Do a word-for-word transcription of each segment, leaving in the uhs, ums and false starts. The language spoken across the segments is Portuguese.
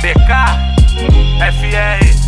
B K, F R.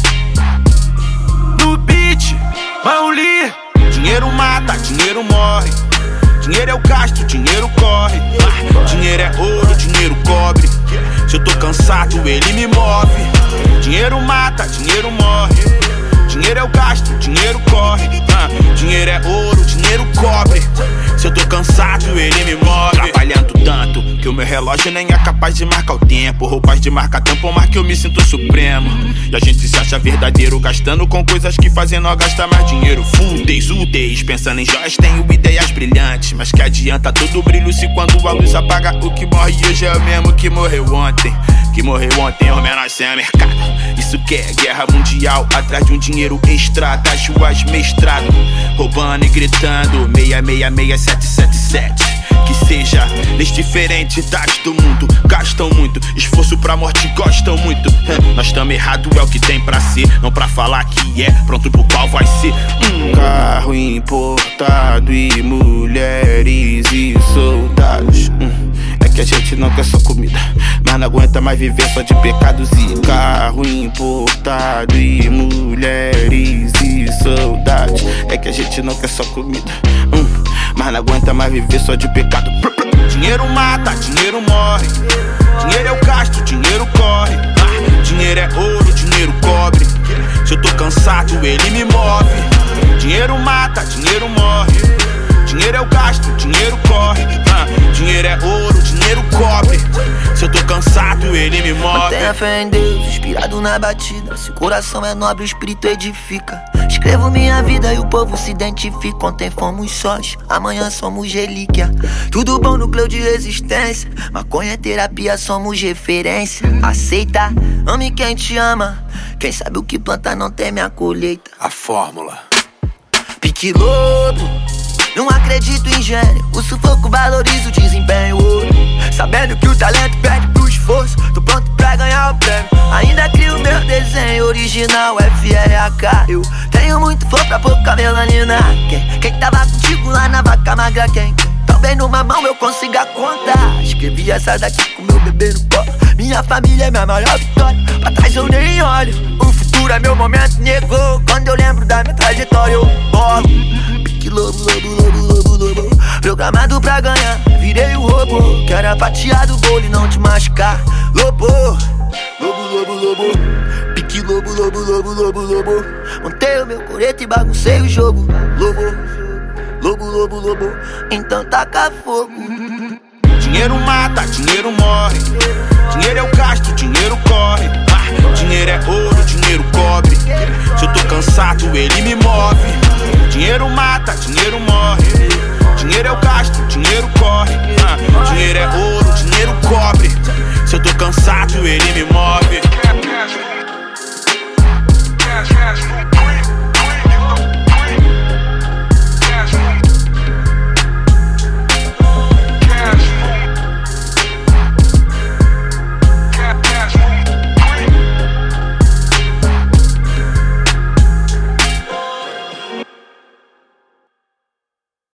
No beat, Mauli. Dinheiro mata, dinheiro morre. Dinheiro é o gasto, dinheiro corre. Ah, dinheiro é ouro, dinheiro cobre. Se eu tô cansado, ele me move. Dinheiro mata, dinheiro morre. Dinheiro é o gasto, dinheiro corre. Ah, dinheiro é ouro, dinheiro cobre. Se eu tô cansado, ele me move. Trabalhando tanto que o meu relógio nem é capaz de marcar o tempo. Roupas de marca tampam, mas que eu me sinto supremo. E a gente se acha verdadeiro, gastando com coisas que fazem nós gastar mais dinheiro. Fúteis, úteis, pensando em joias, tenho ideias brilhantes. Mas que adianta todo brilho se quando a luz apaga, o que morre hoje é o mesmo que morreu ontem. Que morreu ontem, os menores sem mercado. Isso que é guerra mundial, atrás de um dinheiro extra das ruas mestrado. Roubando e gritando, seis seis seis sete sete sete. Que seja leis diferentes das do mundo. Gastam muito, esforço pra morte gostam muito. Nós tamo errado, é o que tem pra ser. Não pra falar que é, pronto pro qual vai ser. hum. Carro importado e mulheres e soldados. hum. É que a gente não quer só comida, mas não aguenta mais viver só de pecados e carro importado e mulheres e soldados. É que a gente não quer só comida, hum, mas não aguenta mais viver só de pecado. Dinheiro mata, dinheiro morre. Dinheiro é o gasto, dinheiro corre. Ah, dinheiro é ouro, dinheiro cobre. Se eu tô cansado, ele me move. Dinheiro mata, dinheiro morre. Dinheiro é o gasto, dinheiro corre. Ah, dinheiro é ouro, dinheiro cobre. Se eu tô cansado, ele me move. Mantenha fé em Deus, inspirado na batida. Se o coração é nobre, o espírito edifica. Escrevo minha vida e o povo se identifica. Ontem fomos sós, amanhã somos relíquia. Tudo bom, núcleo de resistência. Maconha é terapia, somos referência. Aceita, ame quem te ama. Quem sabe o que planta não teme a colheita. A fórmula. Pique lobo, não acredito em gênio. O sufoco valoriza o desempenho. Sabendo que o talento perde pro esforço, tô pronto pra ganhar o prêmio. Ainda crio meu desenho original, F R H. Eu tenho muito flow pra pouca melanina. Quem, quem tava contigo lá na vaca magra, quem? Talvez numa mão eu consiga contar. Escrevi essa daqui com meu bebê no colo. Minha família é minha maior vitória. Pra trás eu nem olho, o futuro é meu momento, negou. Quando eu lembro da minha trajetória eu bolo. Pique lobo, lobo, lobo, lobo, lobo. Programado pra ganhar, virei o robô. Que era fatiado o bolo e não te machucar. Lobo, lobo, lobo, lobo. Pique lobo, lobo, lobo, lobo, lobo. Montei o meu coreto e baguncei o jogo. Lobo, lobo, lobo, lobo. Então taca fogo. Dinheiro mata, dinheiro morre. Dinheiro é o gasto, dinheiro corre. Ah, dinheiro é ouro, dinheiro cobre. Se eu tô cansado, ele me move. Dinheiro mata, dinheiro morre. Dinheiro é o gasto.